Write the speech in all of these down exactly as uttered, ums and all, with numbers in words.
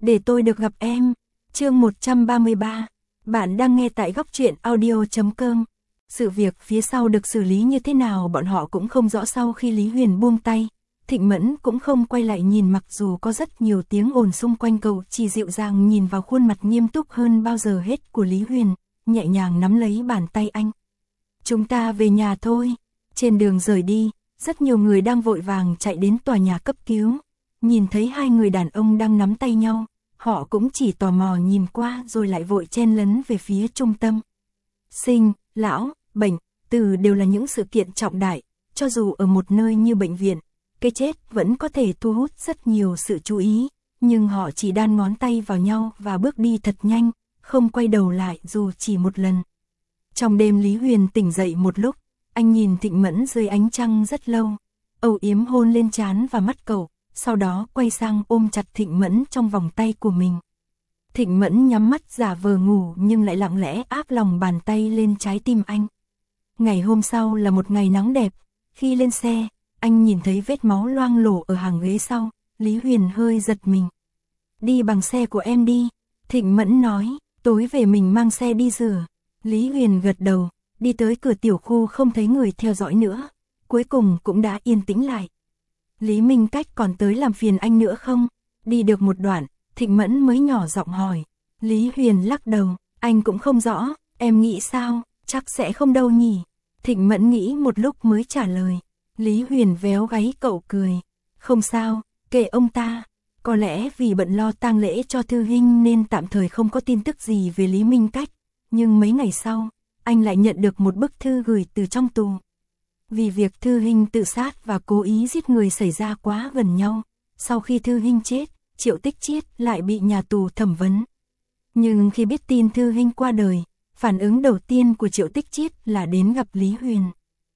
để tôi được gặp em. Chương một trăm ba mươi ba. Bạn đang nghe tại góc truyện audio chấm com. Sự việc phía sau được xử lý như thế nào bọn họ cũng không rõ. Sau khi Lý Huyền buông tay, Thịnh Mẫn cũng không quay lại nhìn, mặc dù có rất nhiều tiếng ồn xung quanh, cậu chỉ dịu dàng nhìn vào khuôn mặt nghiêm túc hơn bao giờ hết của Lý Huyền, nhẹ nhàng nắm lấy bàn tay anh. Chúng ta về nhà thôi. Trên đường rời đi, rất nhiều người đang vội vàng chạy đến tòa nhà cấp cứu. Nhìn thấy hai người đàn ông đang nắm tay nhau, họ cũng chỉ tò mò nhìn qua rồi lại vội chen lấn về phía trung tâm. Sinh, lão, bệnh, tử đều là những sự kiện trọng đại, cho dù ở một nơi như bệnh viện, cái chết vẫn có thể thu hút rất nhiều sự chú ý, nhưng họ chỉ đan ngón tay vào nhau và bước đi thật nhanh, không quay đầu lại dù chỉ một lần. Trong đêm Lý Huyền tỉnh dậy một lúc, anh nhìn Thịnh Mẫn dưới ánh trăng rất lâu, âu yếm hôn lên trán và mắt cậu, sau đó quay sang ôm chặt Thịnh Mẫn trong vòng tay của mình. Thịnh Mẫn nhắm mắt giả vờ ngủ nhưng lại lặng lẽ áp lòng bàn tay lên trái tim anh. Ngày hôm sau là một ngày nắng đẹp, khi lên xe, anh nhìn thấy vết máu loang lổ ở hàng ghế sau, Lý Huyền hơi giật mình. Đi bằng xe của em đi, Thịnh Mẫn nói, tối về mình mang xe đi rửa. Lý Huyền gật đầu, đi tới cửa tiểu khu không thấy người theo dõi nữa, cuối cùng cũng đã yên tĩnh lại. Lý Minh Cách còn tới làm phiền anh nữa không? Đi được một đoạn, Thịnh Mẫn mới nhỏ giọng hỏi. Lý Huyền lắc đầu, anh cũng không rõ, em nghĩ sao, chắc sẽ không đâu nhỉ. Thịnh Mẫn nghĩ một lúc mới trả lời. Lý Huyền véo gáy cậu cười. Không sao, kệ ông ta. Có lẽ vì bận lo tang lễ cho Thư Hinh nên tạm thời không có tin tức gì về Lý Minh Cách. Nhưng mấy ngày sau, anh lại nhận được một bức thư gửi từ trong tù. Vì việc Thư Hinh tự sát và cố ý giết người xảy ra quá gần nhau, sau khi Thư Hinh chết, Triệu Tích Chiết lại bị nhà tù thẩm vấn. Nhưng khi biết tin Thư Hinh qua đời, phản ứng đầu tiên của Triệu Tích Chiết là đến gặp Lý Huyền.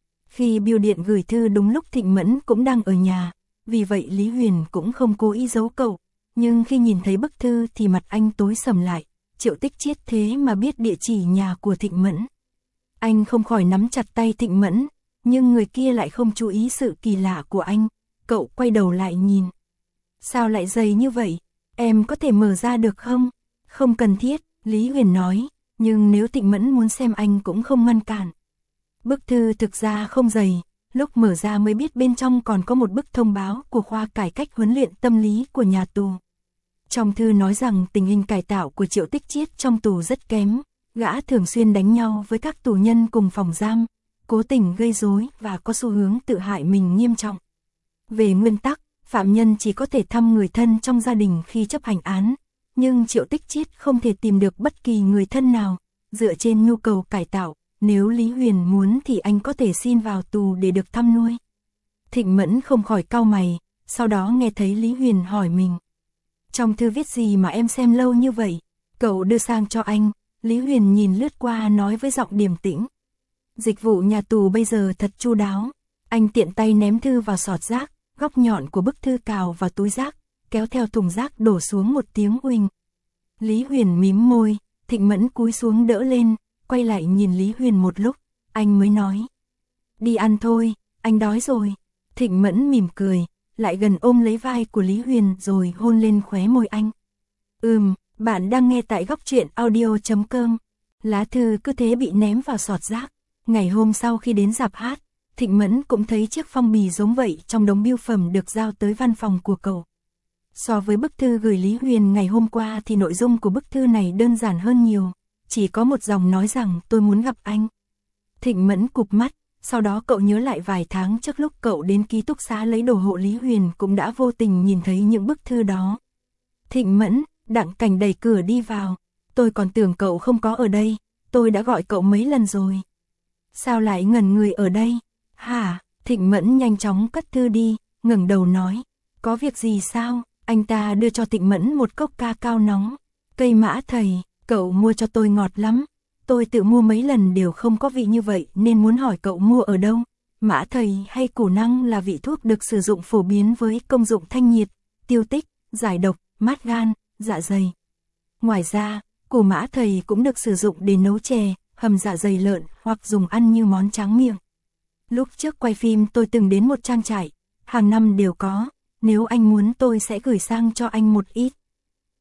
Khi bưu điện gửi thư đúng lúc Thịnh Mẫn cũng đang ở nhà, vì vậy Lý Huyền cũng không cố ý giấu cậu, nhưng khi nhìn thấy bức thư thì mặt anh tối sầm lại. Triệu Tích Chiết thế mà biết địa chỉ nhà của Thịnh Mẫn. Anh không khỏi nắm chặt tay Thịnh Mẫn, nhưng người kia lại không chú ý sự kỳ lạ của anh, cậu quay đầu lại nhìn. Sao lại dày như vậy? Em có thể mở ra được không? Không cần thiết, Lý Huyền nói, nhưng nếu Thịnh Mẫn muốn xem anh cũng không ngăn cản. Bức thư thực ra không dày, lúc mở ra mới biết bên trong còn có một bức thông báo của khoa cải cách huấn luyện tâm lý của nhà tù. Trong thư nói rằng tình hình cải tạo của Triệu Tích Chiết trong tù rất kém, gã thường xuyên đánh nhau với các tù nhân cùng phòng giam, cố tình gây rối và có xu hướng tự hại mình nghiêm trọng. Về nguyên tắc, phạm nhân chỉ có thể thăm người thân trong gia đình khi chấp hành án, nhưng Triệu Tích Chiết không thể tìm được bất kỳ người thân nào. Dựa trên nhu cầu cải tạo, nếu Lý Huyền muốn thì anh có thể xin vào tù để được thăm nuôi. Thịnh Mẫn không khỏi cau mày, sau đó nghe thấy Lý Huyền hỏi mình. Trong thư viết gì mà em xem lâu như vậy? Cậu đưa sang cho anh. Lý Huyền nhìn lướt qua nói với giọng điềm tĩnh. Dịch vụ nhà tù bây giờ thật chu đáo. Anh tiện tay ném thư vào sọt rác, góc nhọn của bức thư cào vào túi rác, kéo theo thùng rác đổ xuống một tiếng uỳnh. Lý Huyền mím môi, Thịnh Mẫn cúi xuống đỡ lên, quay lại nhìn Lý Huyền một lúc, anh mới nói. Đi ăn thôi, anh đói rồi. Thịnh Mẫn mỉm cười, lại gần ôm lấy vai của Lý Huyền rồi hôn lên khóe môi anh. Ừm, bạn đang nghe tại góc truyện audio chấm com. Lá thư cứ thế bị ném vào sọt rác. Ngày hôm sau khi đến rạp hát, Thịnh Mẫn cũng thấy chiếc phong bì giống vậy trong đống bưu phẩm được giao tới văn phòng của cậu. So với bức thư gửi Lý Huyền ngày hôm qua thì nội dung của bức thư này đơn giản hơn nhiều, chỉ có một dòng nói rằng tôi muốn gặp anh. Thịnh Mẫn cụp mắt, sau đó cậu nhớ lại vài tháng trước lúc cậu đến ký túc xá lấy đồ hộ Lý Huyền cũng đã vô tình nhìn thấy những bức thư đó. Thịnh Mẫn, Đặng Cảnh đẩy cửa đi vào, tôi còn tưởng cậu không có ở đây, tôi đã gọi cậu mấy lần rồi. Sao lại ngẩn người ở đây? Hả? Thịnh Mẫn nhanh chóng cất thư đi, ngẩng đầu nói, có việc gì sao? Anh ta đưa cho Thịnh Mẫn một cốc ca cao nóng. Cây mã thầy, cậu mua cho tôi ngọt lắm. Tôi tự mua mấy lần đều không có vị như vậy nên muốn hỏi cậu mua ở đâu. Mã thầy hay củ năng là vị thuốc được sử dụng phổ biến với công dụng thanh nhiệt, tiêu tích, giải độc, mát gan, dạ dày. Ngoài ra, củ mã thầy cũng được sử dụng để nấu chè, hầm dạ dày lợn hoặc dùng ăn như món tráng miệng. Lúc trước quay phim tôi từng đến một trang trại, hàng năm đều có. Nếu anh muốn tôi sẽ gửi sang cho anh một ít.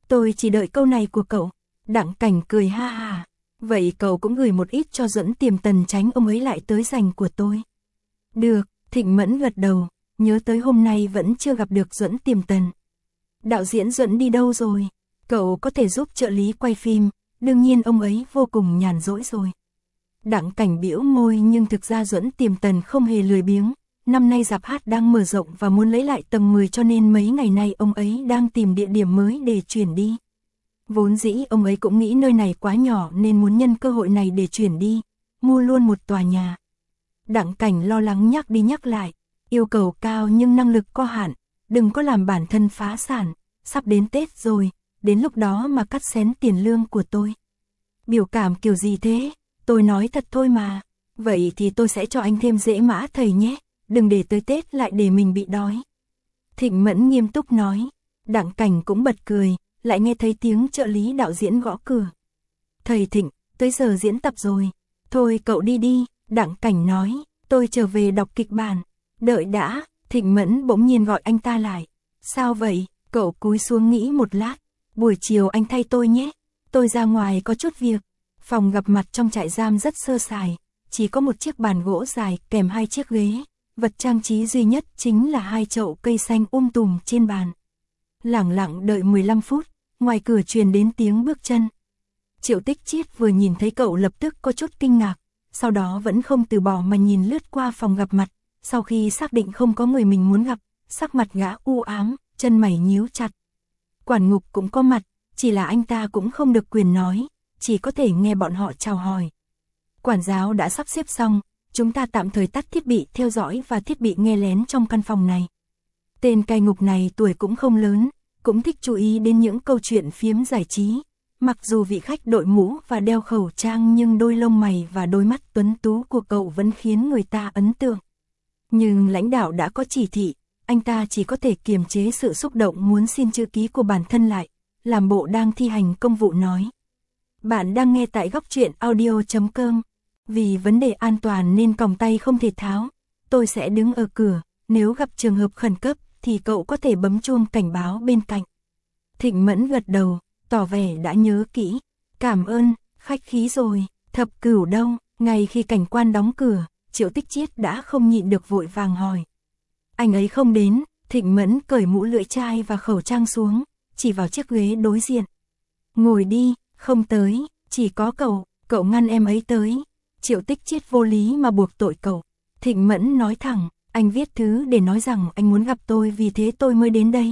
Tôi chỉ đợi câu này của cậu. Đặng Cảnh cười ha ha. Vậy cậu cũng gửi một ít cho Duẫn Tiềm Tần tránh ông ấy lại tới giành của tôi. Được, Thịnh Mẫn gật đầu, nhớ tới hôm nay vẫn chưa gặp được Duẫn Tiềm Tần. Đạo diễn Duẫn đi đâu rồi? Cậu có thể giúp trợ lý quay phim, đương nhiên ông ấy vô cùng nhàn rỗi rồi. Đặng Cảnh bĩu môi, nhưng thực ra Duẫn Tiềm Tần không hề lười biếng. Năm nay rạp hát đang mở rộng và muốn lấy lại tầng mười, cho nên mấy ngày nay ông ấy đang tìm địa điểm mới để chuyển đi. Vốn dĩ ông ấy cũng nghĩ nơi này quá nhỏ nên muốn nhân cơ hội này để chuyển đi, mua luôn một tòa nhà. Đặng Cảnh lo lắng nhắc đi nhắc lại, yêu cầu cao nhưng năng lực có hạn, đừng có làm bản thân phá sản, sắp đến Tết rồi, đến lúc đó mà cắt xén tiền lương của tôi. Biểu cảm kiểu gì thế? Tôi nói thật thôi mà. Vậy thì tôi sẽ cho anh thêm dễ mã thầy nhé, đừng để tới Tết lại để mình bị đói. Thịnh Mẫn nghiêm túc nói. Đặng Cảnh cũng bật cười, lại nghe thấy tiếng trợ lý đạo diễn gõ cửa. Thầy Thịnh, tới giờ diễn tập rồi. Thôi cậu đi đi, Đặng Cảnh nói, tôi trở về đọc kịch bản. Đợi đã, Thịnh Mẫn bỗng nhiên gọi anh ta lại. Sao vậy? Cậu cúi xuống nghĩ một lát. Buổi chiều anh thay tôi nhé. Tôi ra ngoài có chút việc. Phòng gặp mặt trong trại giam rất sơ sài, chỉ có một chiếc bàn gỗ dài kèm hai chiếc ghế. Vật trang trí duy nhất chính là hai chậu cây xanh um tùm trên bàn. Lẳng lặng đợi mười lăm phút, ngoài cửa truyền đến tiếng bước chân. Triệu Tích Chiết vừa nhìn thấy cậu lập tức có chút kinh ngạc, sau đó vẫn không từ bỏ mà nhìn lướt qua phòng gặp mặt. Sau khi xác định không có người mình muốn gặp, sắc mặt gã u ám, chân mày nhíu chặt. Quản ngục cũng có mặt, chỉ là anh ta cũng không được quyền nói, chỉ có thể nghe bọn họ chào hỏi. Quản giáo đã sắp xếp xong, chúng ta tạm thời tắt thiết bị theo dõi và thiết bị nghe lén trong căn phòng này. Tên cai ngục này tuổi cũng không lớn, cũng thích chú ý đến những câu chuyện phiếm giải trí. Mặc dù vị khách đội mũ và đeo khẩu trang nhưng đôi lông mày và đôi mắt tuấn tú của cậu vẫn khiến người ta ấn tượng. Nhưng lãnh đạo đã có chỉ thị, anh ta chỉ có thể kiềm chế sự xúc động muốn xin chữ ký của bản thân lại, làm bộ đang thi hành công vụ nói. Bạn đang nghe tại góc truyện audio chấm com. Vì vấn đề an toàn nên còng tay không thể tháo. Tôi sẽ đứng ở cửa, nếu gặp trường hợp khẩn cấp thì cậu có thể bấm chuông cảnh báo bên cạnh. Thịnh Mẫn gật đầu, tỏ vẻ đã nhớ kỹ. Cảm ơn, khách khí rồi. Thập Cửu đâu? Ngay khi cảnh quan đóng cửa, Triệu Tích Chiết đã không nhịn được vội vàng hỏi. Anh ấy không đến. Thịnh Mẫn cởi mũ lưỡi chai và khẩu trang xuống, chỉ vào chiếc ghế đối diện. Ngồi đi, không tới, chỉ có cậu, cậu ngăn em ấy tới. Triệu Tích Chiết vô lý mà buộc tội cậu. Thịnh Mẫn nói thẳng, anh viết thư để nói rằng anh muốn gặp tôi, vì thế tôi mới đến đây.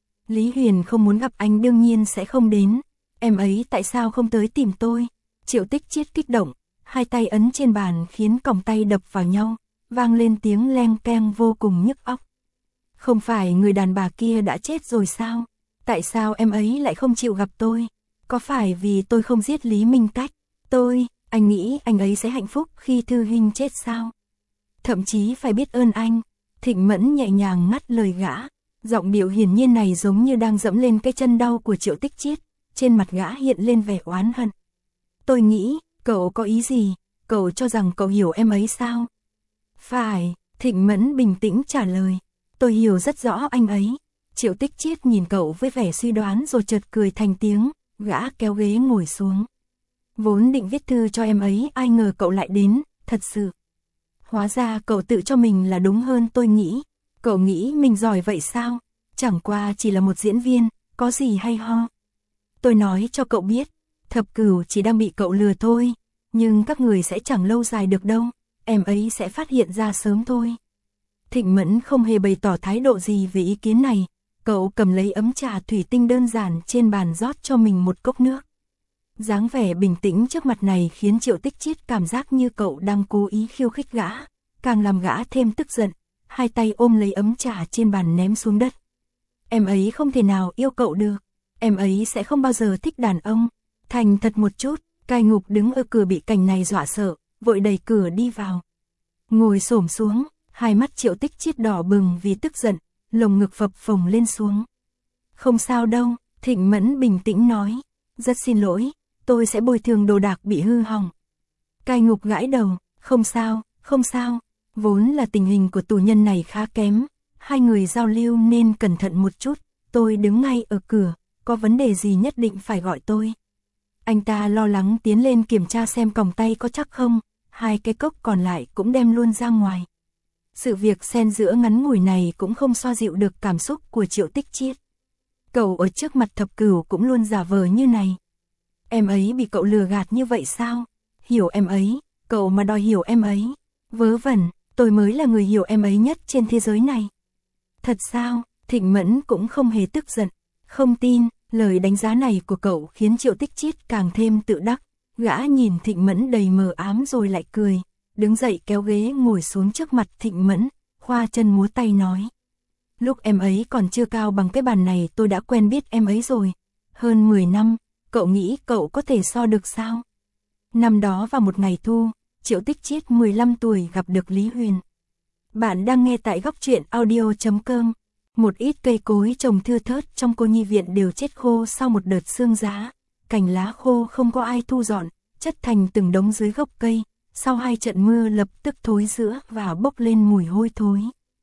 Lý Huyền không muốn gặp anh đương nhiên sẽ không đến. Em ấy tại sao không tới tìm tôi? Triệu Tích Chiết kích động, hai tay ấn trên bàn khiến còng tay đập vào nhau, vang lên tiếng leng keng vô cùng nhức óc. Không phải người đàn bà kia đã chết rồi sao? Tại sao em ấy lại không chịu gặp tôi? Có phải vì tôi không giết Lý Minh Cách? Tôi, anh nghĩ anh ấy sẽ hạnh phúc khi Thư Hinh chết sao? Thậm chí phải biết ơn anh. Thịnh Mẫn nhẹ nhàng ngắt lời gã. Giọng điệu hiển nhiên này giống như đang dẫm lên cái chân đau của Triệu Tích Chiết. Trên mặt gã hiện lên vẻ oán hận. Tôi nghĩ, cậu có ý gì? Cậu cho rằng cậu hiểu em ấy sao? Phải, Thịnh Mẫn bình tĩnh trả lời. Tôi hiểu rất rõ anh ấy. Triệu Tích Chiết nhìn cậu với vẻ suy đoán rồi chợt cười thành tiếng. Gã kéo ghế ngồi xuống. Vốn định viết thư cho em ấy, ai ngờ cậu lại đến, thật sự. Hóa ra cậu tự cho mình là đúng hơn tôi nghĩ. Cậu nghĩ mình giỏi vậy sao? Chẳng qua chỉ là một diễn viên, có gì hay ho. Tôi nói cho cậu biết, Thập Cửu chỉ đang bị cậu lừa thôi. Nhưng các người sẽ chẳng lâu dài được đâu, em ấy sẽ phát hiện ra sớm thôi. Thịnh Mẫn không hề bày tỏ thái độ gì về ý kiến này. Cậu cầm lấy ấm trà thủy tinh đơn giản trên bàn rót cho mình một cốc nước. Dáng vẻ bình tĩnh trước mặt này khiến Triệu Tích Chiết cảm giác như cậu đang cố ý khiêu khích gã, càng làm gã thêm tức giận, hai tay ôm lấy ấm trà trên bàn ném xuống đất. Em ấy không thể nào yêu cậu được, em ấy sẽ không bao giờ thích đàn ông. Thành thật một chút, cai ngục đứng ở cửa bị cảnh này dọa sợ, vội đẩy cửa đi vào. Ngồi xổm xuống, hai mắt Triệu Tích Chiết đỏ bừng vì tức giận, lồng ngực phập phồng lên xuống. Không sao đâu, Thịnh Mẫn bình tĩnh nói, rất xin lỗi. Tôi sẽ bồi thường đồ đạc bị hư hỏng. Cai ngục gãi đầu, không sao, không sao. Vốn là tình hình của tù nhân này khá kém. Hai người giao lưu nên cẩn thận một chút. Tôi đứng ngay ở cửa, có vấn đề gì nhất định phải gọi tôi. Anh ta lo lắng tiến lên kiểm tra xem còng tay có chắc không, hai cái cốc còn lại cũng đem luôn ra ngoài. Sự việc xen giữa ngắn ngủi này cũng không xoa dịu được cảm xúc của Triệu Tích Chiết. Cậu ở trước mặt Thập Cửu cũng luôn giả vờ như này. Em ấy bị cậu lừa gạt như vậy sao? Hiểu em ấy, cậu mà đòi hiểu em ấy. Vớ vẩn, tôi mới là người hiểu em ấy nhất trên thế giới này. Thật sao? Thịnh Mẫn cũng không hề tức giận. Không tin, lời đánh giá này của cậu khiến Triệu Tích Chiết càng thêm tự đắc. Gã nhìn Thịnh Mẫn đầy mờ ám rồi lại cười, đứng dậy kéo ghế ngồi xuống trước mặt Thịnh Mẫn, khoa chân múa tay nói. Lúc em ấy còn chưa cao bằng cái bàn này tôi đã quen biết em ấy rồi. Hơn mười năm, cậu nghĩ cậu có thể so được sao? Năm đó vào một ngày thu, Triệu Tích Chiết mười lăm tuổi gặp được Lý Huyền. Bạn đang nghe tại góc truyện audio chấm com. Một ít cây cối trồng thưa thớt trong cô nhi viện đều chết khô sau một đợt sương giá. Cành lá khô không có ai thu dọn, chất thành từng đống dưới gốc cây. Sau hai trận mưa lập tức thối rữa và bốc lên mùi hôi thối.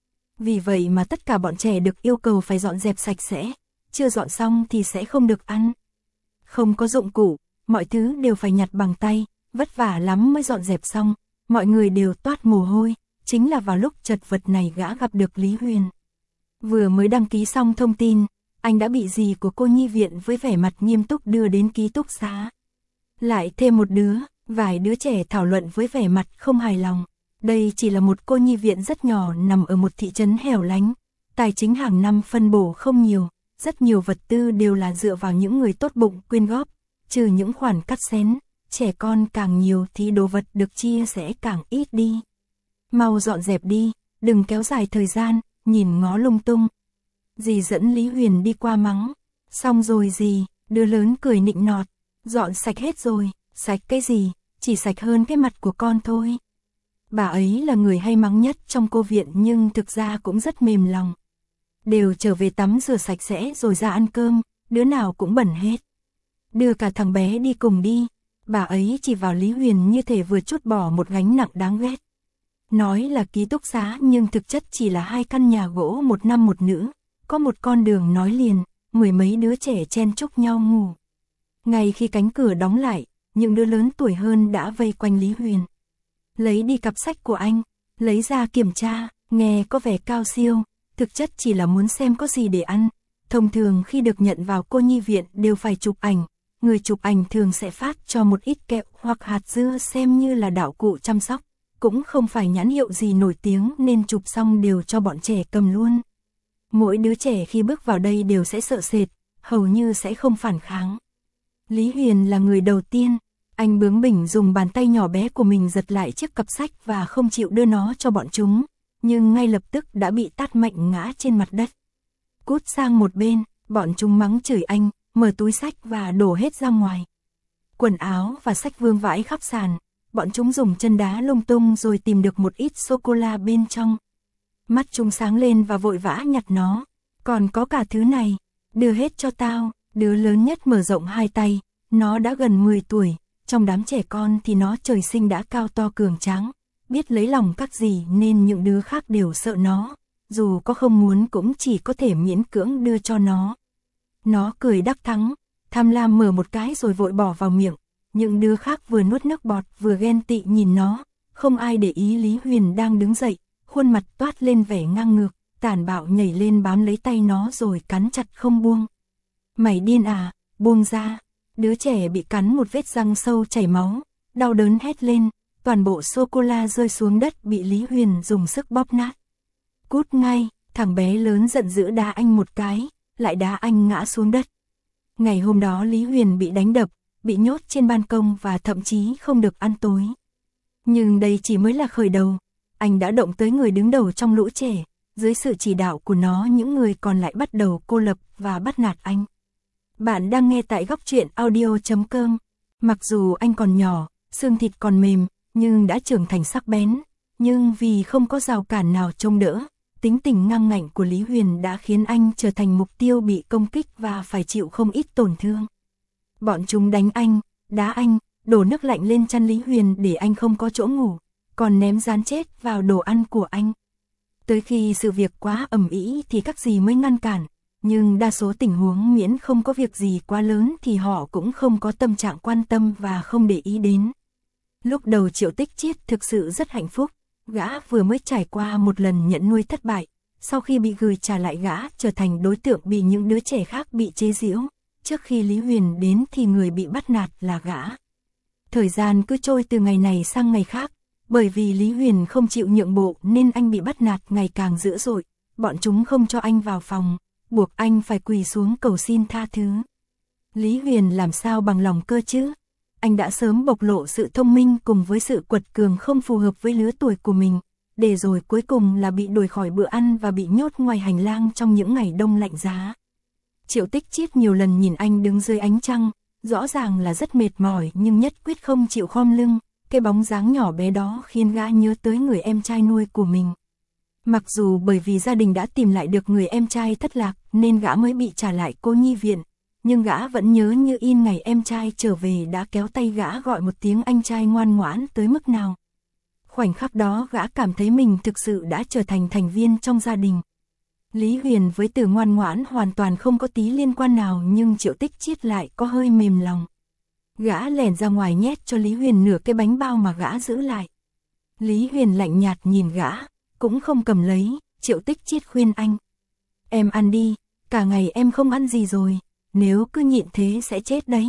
Vì vậy mà tất cả bọn trẻ được yêu cầu phải dọn dẹp sạch sẽ, chưa dọn xong thì sẽ không được ăn. Không có dụng cụ, mọi thứ đều phải nhặt bằng tay, vất vả lắm mới dọn dẹp xong, mọi người đều toát mồ hôi, chính là vào lúc chật vật này gã gặp được Lý Huyền. Vừa mới đăng ký xong thông tin, anh đã bị dì của cô nhi viện với vẻ mặt nghiêm túc đưa đến ký túc xá. Lại thêm một đứa, vài đứa trẻ thảo luận với vẻ mặt không hài lòng. Đây chỉ là một cô nhi viện rất nhỏ nằm ở một thị trấn hẻo lánh. Tài chính hàng năm phân bổ không nhiều, rất nhiều vật tư đều là dựa vào những người tốt bụng quyên góp. Trừ những khoản cắt xén, trẻ con càng nhiều thì đồ vật được chia sẽ càng ít đi. Mau dọn dẹp đi, đừng kéo dài thời gian, nhìn ngó lung tung. Dì dẫn Lý Huyền đi qua mắng. Xong rồi dì, đứa lớn cười nịnh nọt. Dọn sạch hết rồi, sạch cái gì, chỉ sạch hơn cái mặt của con thôi. Bà ấy là người hay mắng nhất trong cô viện nhưng thực ra cũng rất mềm lòng. Đều trở về tắm rửa sạch sẽ rồi ra ăn cơm, đứa nào cũng bẩn hết. Đưa cả thằng bé đi cùng đi, bà ấy chỉ vào Lý Huyền như thể vừa trút bỏ một gánh nặng đáng ghét. Nói là ký túc xá nhưng thực chất chỉ là hai căn nhà gỗ một nam một nữ, có một con đường nối liền, mười mấy đứa trẻ chen chúc nhau ngủ. Ngay khi cánh cửa đóng lại, những đứa lớn tuổi hơn đã vây quanh Lý Huyền. Lấy đi cặp sách của anh, lấy ra kiểm tra, nghe có vẻ cao siêu, thực chất chỉ là muốn xem có gì để ăn. Thông thường khi được nhận vào cô nhi viện đều phải chụp ảnh, người chụp ảnh thường sẽ phát cho một ít kẹo hoặc hạt dưa xem như là đạo cụ chăm sóc, cũng không phải nhãn hiệu gì nổi tiếng nên chụp xong đều cho bọn trẻ cầm luôn. Mỗi đứa trẻ khi bước vào đây đều sẽ sợ sệt, hầu như sẽ không phản kháng. Lý Huyền là người đầu tiên. Anh bướng bỉnh dùng bàn tay nhỏ bé của mình giật lại chiếc cặp sách và không chịu đưa nó cho bọn chúng, nhưng ngay lập tức đã bị tát mạnh ngã trên mặt đất. Cút sang một bên, bọn chúng mắng chửi anh, mở túi sách và đổ hết ra ngoài. Quần áo và sách vương vãi khắp sàn, bọn chúng dùng chân đá lung tung rồi tìm được một ít sô-cô-la bên trong. Mắt chúng sáng lên và vội vã nhặt nó. Còn có cả thứ này, đưa hết cho tao. Đứa lớn nhất mở rộng hai tay, nó đã gần mười tuổi. Trong đám trẻ con thì nó trời sinh đã cao to cường tráng, biết lấy lòng các dì nên những đứa khác đều sợ nó, dù có không muốn cũng chỉ có thể miễn cưỡng đưa cho nó. Nó cười đắc thắng, tham lam mở một cái rồi vội bỏ vào miệng, những đứa khác vừa nuốt nước bọt vừa ghen tị nhìn nó, không ai để ý Lý Huyền đang đứng dậy, khuôn mặt toát lên vẻ ngang ngược, tàn bạo nhảy lên bám lấy tay nó rồi cắn chặt không buông. Mày điên à, buông ra. Đứa trẻ bị cắn một vết răng sâu chảy máu, đau đớn hét lên, toàn bộ sô-cô-la rơi xuống đất bị Lý Huyền dùng sức bóp nát. Cút ngay, thằng bé lớn giận dữ đá anh một cái, lại đá anh ngã xuống đất. Ngày hôm đó Lý Huyền bị đánh đập, bị nhốt trên ban công và thậm chí không được ăn tối. Nhưng đây chỉ mới là khởi đầu, anh đã động tới người đứng đầu trong lũ trẻ, dưới sự chỉ đạo của nó những người còn lại bắt đầu cô lập và bắt nạt anh. Bạn đang nghe tại góc truyện audio chấm com. Mặc dù anh còn nhỏ, xương thịt còn mềm, nhưng đã trưởng thành sắc bén. Nhưng vì không có rào cản nào trông đỡ, tính tình ngang ngạnh của Lý Huyền đã khiến anh trở thành mục tiêu bị công kích và phải chịu không ít tổn thương. Bọn chúng đánh anh, đá anh, đổ nước lạnh lên chăn Lý Huyền để anh không có chỗ ngủ, còn ném rán chết vào đồ ăn của anh. Tới khi sự việc quá ầm ĩ thì các dì mới ngăn cản. Nhưng đa số tình huống miễn không có việc gì quá lớn thì họ cũng không có tâm trạng quan tâm và không để ý đến. Lúc đầu Triệu Tích Chiết thực sự rất hạnh phúc, gã vừa mới trải qua một lần nhận nuôi thất bại, sau khi bị gửi trả lại gã trở thành đối tượng bị những đứa trẻ khác bị chế giễu, trước khi Lý Huyền đến thì người bị bắt nạt là gã. Thời gian cứ trôi từ ngày này sang ngày khác, bởi vì Lý Huyền không chịu nhượng bộ nên anh bị bắt nạt ngày càng dữ dội, bọn chúng không cho anh vào phòng, buộc anh phải quỳ xuống cầu xin tha thứ. Lý Huyền làm sao bằng lòng cơ chứ? Anh đã sớm bộc lộ sự thông minh cùng với sự quật cường không phù hợp với lứa tuổi của mình, để rồi cuối cùng là bị đuổi khỏi bữa ăn và bị nhốt ngoài hành lang trong những ngày đông lạnh giá. Triệu Tích Chiết nhiều lần nhìn anh đứng dưới ánh trăng, rõ ràng là rất mệt mỏi nhưng nhất quyết không chịu khom lưng, cái bóng dáng nhỏ bé đó khiến gã nhớ tới người em trai nuôi của mình. Mặc dù bởi vì gia đình đã tìm lại được người em trai thất lạc nên gã mới bị trả lại cô nhi viện, nhưng gã vẫn nhớ như in ngày em trai trở về đã kéo tay gã gọi một tiếng anh trai ngoan ngoãn tới mức nào. Khoảnh khắc đó gã cảm thấy mình thực sự đã trở thành thành viên trong gia đình. Lý Huyền với từ ngoan ngoãn hoàn toàn không có tí liên quan nào nhưng Triệu Tích Chiết lại có hơi mềm lòng. Gã lẻn ra ngoài nhét cho Lý Huyền nửa cái bánh bao mà gã giữ lại. Lý Huyền lạnh nhạt nhìn gã, cũng không cầm lấy. Triệu Tích Chiết khuyên anh: "Em ăn đi, cả ngày em không ăn gì rồi, nếu cứ nhịn thế sẽ chết đấy.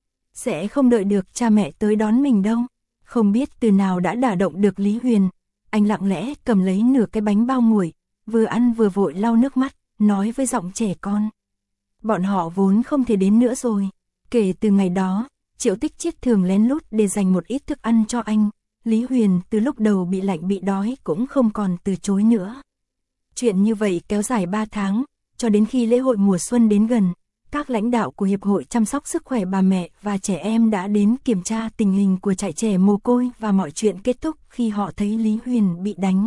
Sẽ không đợi được cha mẹ tới đón mình đâu." Không biết từ nào đã đả động được Lý Huyền, anh lặng lẽ cầm lấy nửa cái bánh bao nguội, vừa ăn vừa vội lau nước mắt, nói với giọng trẻ con: "Bọn họ vốn không thể đến nữa rồi." Kể từ ngày đó, Triệu Tích Chiết thường lén lút để dành một ít thức ăn cho anh. Lý Huyền từ lúc đầu bị lạnh bị đói cũng không còn từ chối nữa. Chuyện như vậy kéo dài ba tháng, cho đến khi lễ hội mùa xuân đến gần, các lãnh đạo của Hiệp hội chăm sóc sức khỏe bà mẹ và trẻ em đã đến kiểm tra tình hình của trại trẻ mồ côi và mọi chuyện kết thúc khi họ thấy Lý Huyền bị đánh.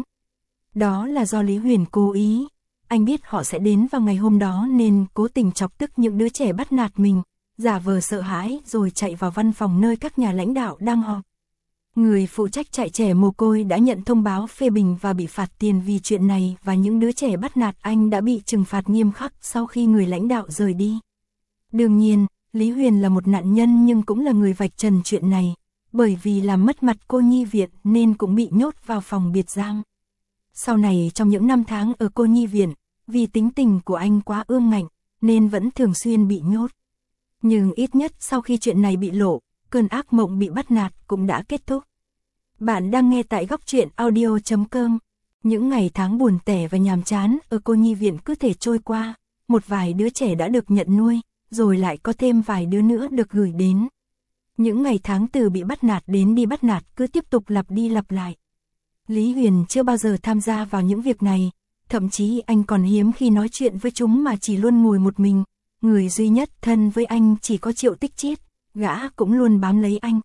Đó là do Lý Huyền cố ý. Anh biết họ sẽ đến vào ngày hôm đó nên cố tình chọc tức những đứa trẻ bắt nạt mình, giả vờ sợ hãi rồi chạy vào văn phòng nơi các nhà lãnh đạo đang họp. Người phụ trách trại trẻ mồ côi đã nhận thông báo phê bình và bị phạt tiền vì chuyện này, và những đứa trẻ bắt nạt anh đã bị trừng phạt nghiêm khắc sau khi người lãnh đạo rời đi. Đương nhiên, Lý Huyền là một nạn nhân nhưng cũng là người vạch trần chuyện này, bởi vì làm mất mặt cô nhi viện nên cũng bị nhốt vào phòng biệt giam. Sau này trong những năm tháng ở cô nhi viện, vì tính tình của anh quá ương ngạnh nên vẫn thường xuyên bị nhốt. Nhưng ít nhất sau khi chuyện này bị lộ, cơn ác mộng bị bắt nạt cũng đã kết thúc. Bạn đang nghe tại góc truyện audio chấm com. Những ngày tháng buồn tẻ và nhàm chán ở cô nhi viện cứ thể trôi qua, một vài đứa trẻ đã được nhận nuôi, rồi lại có thêm vài đứa nữa được gửi đến. Những ngày tháng từ bị bắt nạt đến đi bắt nạt cứ tiếp tục lặp đi lặp lại. Lý Huyền chưa bao giờ tham gia vào những việc này, thậm chí anh còn hiếm khi nói chuyện với chúng mà chỉ luôn ngồi một mình. Người duy nhất thân với anh chỉ có Triệu Tích Chiết, gã cũng luôn bám lấy anh.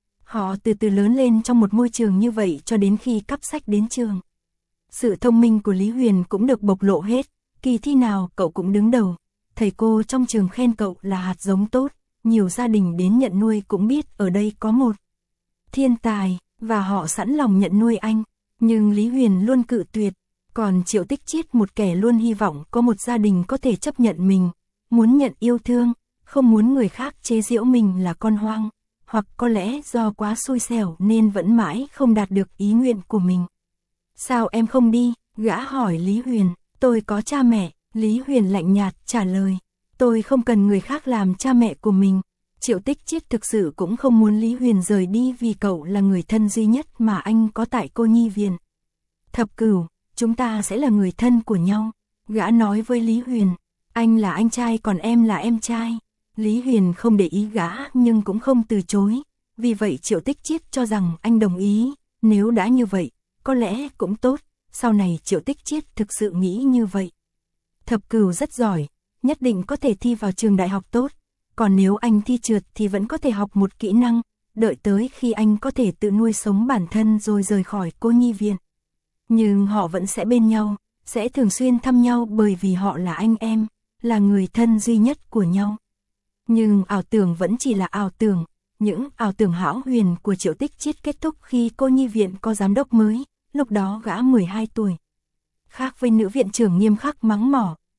Họ từ từ lớn lên trong một môi trường như vậy cho đến khi cắp sách đến trường. Sự thông minh của Lý Huyền cũng được bộc lộ hết, kỳ thi nào cậu cũng đứng đầu. Thầy cô trong trường khen cậu là hạt giống tốt, nhiều gia đình đến nhận nuôi cũng biết ở đây có một thiên tài, và họ sẵn lòng nhận nuôi anh. Nhưng Lý Huyền luôn cự tuyệt, còn Triệu Tích Chiết một kẻ luôn hy vọng có một gia đình có thể chấp nhận mình, muốn nhận yêu thương, không muốn người khác chế giễu mình là con hoang, hoặc có lẽ do quá xui xẻo nên vẫn mãi không đạt được ý nguyện của mình. "Sao em không đi?" gã hỏi Lý Huyền. "Tôi có cha mẹ." Lý Huyền lạnh nhạt trả lời. "Tôi không cần người khác làm cha mẹ của mình." Triệu Tích Chiết thực sự cũng không muốn Lý Huyền rời đi vì cậu là người thân duy nhất mà anh có tại cô nhi viện. "Thập Cửu, chúng ta sẽ là người thân của nhau." Gã nói với Lý Huyền. "Anh là anh trai còn em là em trai." Lý Huyền không để ý gã nhưng cũng không từ chối. Vì vậy Triệu Tích Chiết cho rằng anh đồng ý. Nếu đã như vậy, có lẽ cũng tốt. Sau này Triệu Tích Chiết thực sự nghĩ như vậy. Thập Cửu rất giỏi, nhất định có thể thi vào trường đại học tốt. Còn nếu anh thi trượt thì vẫn có thể học một kỹ năng, đợi tới khi anh có thể tự nuôi sống bản thân rồi rời khỏi cô nhi viện. Nhưng họ vẫn sẽ bên nhau, sẽ thường xuyên thăm nhau bởi vì họ là anh em, là người thân duy nhất của nhau. Nhưng ảo tưởng vẫn chỉ là ảo tưởng, những ảo tưởng hão huyền của Triệu Tích Chiết kết thúc khi cô nhi viện có giám đốc mới, lúc đó gã mười hai tuổi. Khác với nữ viện trưởng nghiêm khắc mắng mỏ,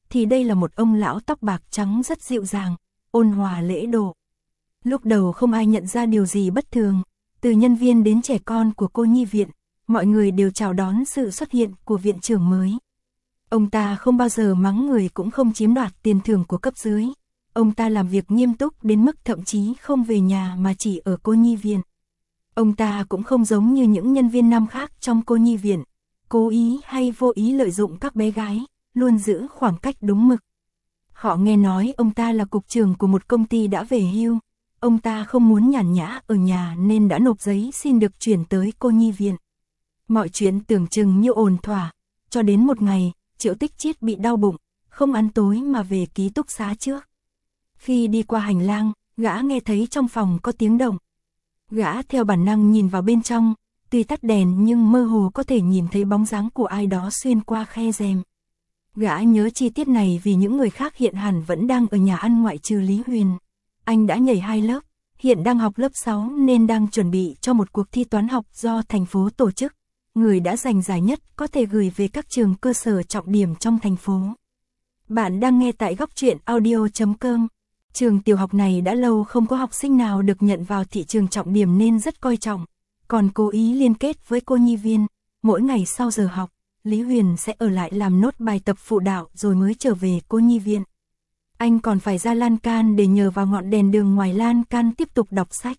thì đây là một ông lão tóc bạc trắng rất dịu dàng, ôn hòa lễ độ. Lúc đầu không ai nhận ra điều gì bất thường, từ nhân viên đến trẻ con của cô nhi viện, mọi người đều chào đón sự xuất hiện của viện trưởng mới. Ông ta không bao giờ mắng người cũng không chiếm đoạt tiền thưởng của cấp dưới. Ông ta làm việc nghiêm túc đến mức thậm chí không về nhà mà chỉ ở cô nhi viện. Ông ta cũng không giống như những nhân viên nam khác trong cô nhi viện, cố ý hay vô ý lợi dụng các bé gái, luôn giữ khoảng cách đúng mực. Họ nghe nói ông ta là cục trưởng của một công ty đã về hưu. Ông ta không muốn nhàn nhã ở nhà nên đã nộp giấy xin được chuyển tới cô nhi viện. Mọi chuyện tưởng chừng như ổn thỏa, cho đến một ngày, Triệu Tích Chiết bị đau bụng, không ăn tối mà về ký túc xá trước. Khi đi qua hành lang, gã nghe thấy trong phòng có tiếng động. Gã theo bản năng nhìn vào bên trong, tuy tắt đèn nhưng mơ hồ có thể nhìn thấy bóng dáng của ai đó xuyên qua khe rèm. Gã nhớ chi tiết này vì những người khác hiện hẳn vẫn đang ở nhà ăn ngoại trừ Lý Huyền. Anh đã nhảy hai lớp, hiện đang học lớp sáu nên đang chuẩn bị cho một cuộc thi toán học do thành phố tổ chức. Người đã giành giải nhất có thể gửi về các trường cơ sở trọng điểm trong thành phố. Bạn đang nghe tại góc truyện audio chấm com. Trường tiểu học này đã lâu không có học sinh nào được nhận vào thị trường trọng điểm nên rất coi trọng, còn cố ý liên kết với cô nhi viên. Mỗi ngày sau giờ học, Lý Huyền sẽ ở lại làm nốt bài tập phụ đạo rồi mới trở về cô nhi viện. Anh còn phải ra lan can để nhờ vào ngọn đèn đường ngoài lan can tiếp tục đọc sách.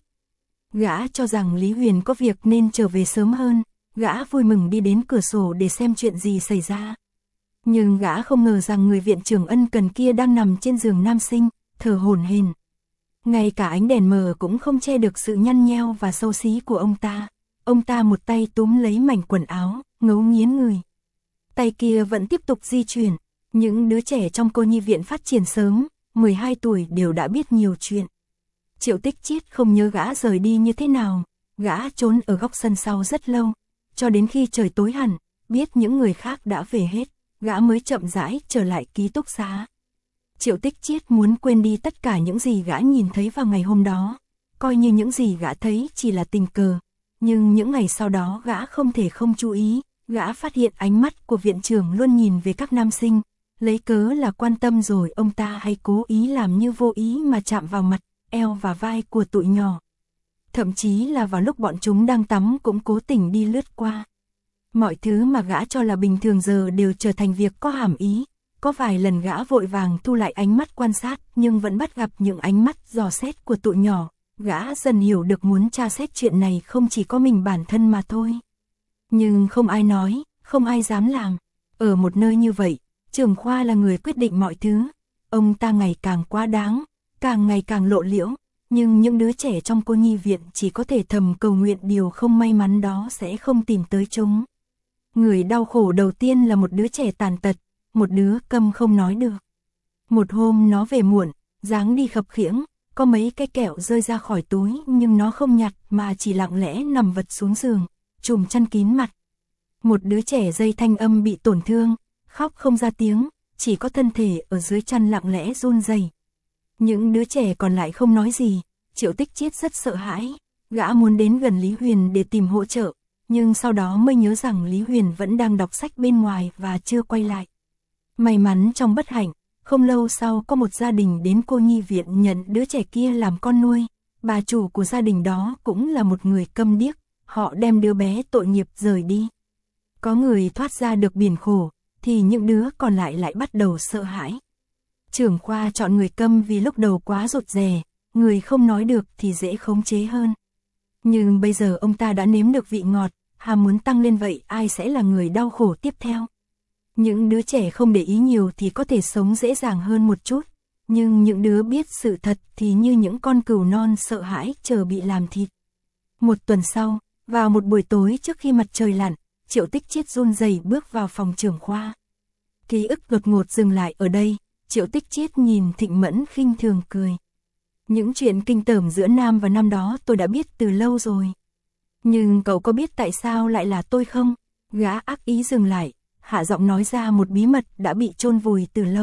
Gã cho rằng Lý Huyền có việc nên trở về sớm hơn, gã vui mừng đi đến cửa sổ để xem chuyện gì xảy ra. Nhưng gã không ngờ rằng người viện trưởng ân cần kia đang nằm trên giường nam sinh, thở hổn hển. Ngay cả ánh đèn mờ cũng không che được sự nhăn nheo và xấu xí của ông ta. Ông ta một tay túm lấy mảnh quần áo, ngấu nghiến người. Tay kia vẫn tiếp tục di chuyển. Những đứa trẻ trong cô nhi viện phát triển sớm, mười hai tuổi đều đã biết nhiều chuyện. Triệu Tích Chiết không nhớ gã rời đi như thế nào, gã trốn ở góc sân sau rất lâu, cho đến khi trời tối hẳn, biết những người khác đã về hết, gã mới chậm rãi trở lại ký túc xá. Triệu Tích Chiết muốn quên đi tất cả những gì gã nhìn thấy vào ngày hôm đó, coi như những gì gã thấy chỉ là tình cờ, nhưng những ngày sau đó gã không thể không chú ý, gã phát hiện ánh mắt của viện trưởng luôn nhìn về các nam sinh. Lấy cớ là quan tâm rồi ông ta hay cố ý làm như vô ý mà chạm vào mặt, eo và vai của tụi nhỏ. Thậm chí là vào lúc bọn chúng đang tắm cũng cố tình đi lướt qua. Mọi thứ mà gã cho là bình thường giờ đều trở thành việc có hàm ý. Có vài lần gã vội vàng thu lại ánh mắt quan sát nhưng vẫn bắt gặp những ánh mắt dò xét của tụi nhỏ. Gã dần hiểu được muốn tra xét chuyện này không chỉ có mình bản thân mà thôi. Nhưng không ai nói, không ai dám làm. Ở một nơi như vậy, trưởng khoa là người quyết định mọi thứ. Ông ta ngày càng quá đáng, càng ngày càng lộ liễu, nhưng những đứa trẻ trong cô nhi viện chỉ có thể thầm cầu nguyện điều không may mắn đó sẽ không tìm tới chúng. Người đau khổ đầu tiên là một đứa trẻ tàn tật, một đứa câm không nói được. Một hôm nó về muộn, dáng đi khập khiễng, có mấy cái kẹo rơi ra khỏi túi nhưng nó không nhặt mà chỉ lặng lẽ nằm vật xuống giường, trùm chăn kín mặt. Một đứa trẻ dây thanh âm bị tổn thương, khóc không ra tiếng, chỉ có thân thể ở dưới chăn lặng lẽ run rẩy. Những đứa trẻ còn lại không nói gì, Triệu Tích Chiết rất sợ hãi, gã muốn đến gần Lý Huyền để tìm hỗ trợ, nhưng sau đó mới nhớ rằng Lý Huyền vẫn đang đọc sách bên ngoài và chưa quay lại. May mắn trong bất hạnh, không lâu sau có một gia đình đến cô nhi viện nhận đứa trẻ kia làm con nuôi, bà chủ của gia đình đó cũng là một người câm điếc, họ đem đứa bé tội nghiệp rời đi. Có người thoát ra được biển khổ, thì những đứa còn lại lại bắt đầu sợ hãi. Trưởng khoa chọn người câm vì lúc đầu quá rụt rè, người không nói được thì dễ khống chế hơn. Nhưng bây giờ ông ta đã nếm được vị ngọt, ham muốn tăng lên vậy ai sẽ là người đau khổ tiếp theo. Những đứa trẻ không để ý nhiều thì có thể sống dễ dàng hơn một chút, nhưng những đứa biết sự thật thì như những con cừu non sợ hãi chờ bị làm thịt. Một tuần sau, vào một buổi tối trước khi mặt trời lặn, Triệu Tích Chiết run rẩy bước vào phòng trưởng khoa. Ký ức đột ngột dừng lại ở đây, Triệu Tích Chiết nhìn Thịnh Mẫn khinh thường cười. Những chuyện kinh tởm giữa Nam và Nam đó tôi đã biết từ lâu rồi. Nhưng cậu có biết tại sao lại là tôi không? Gã ác ý dừng lại, hạ giọng nói ra một bí mật đã bị chôn vùi từ lâu.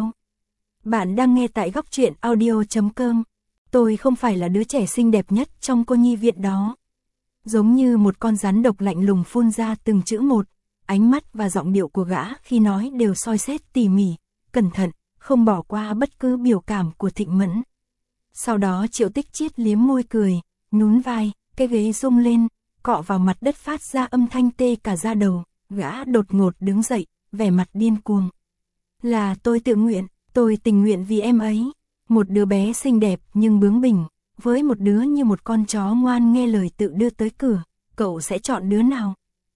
Bạn đang nghe tại góc truyện audio chấm com. Tôi không phải là đứa trẻ xinh đẹp nhất trong cô nhi viện đó. Giống như một con rắn độc lạnh lùng phun ra từng chữ một, ánh mắt và giọng điệu của gã khi nói đều soi xét tỉ mỉ, cẩn thận, không bỏ qua bất cứ biểu cảm của Thịnh Mẫn. Sau đó Triệu Tích Chiết liếm môi cười, nhún vai, cái ghế rung lên, cọ vào mặt đất phát ra âm thanh tê cả da đầu, gã đột ngột đứng dậy, vẻ mặt điên cuồng. Là tôi tự nguyện, tôi tình nguyện vì em ấy. Một đứa bé xinh đẹp nhưng bướng bỉnh, với một đứa như một con chó ngoan nghe lời tự đưa tới cửa, cậu sẽ chọn đứa nào?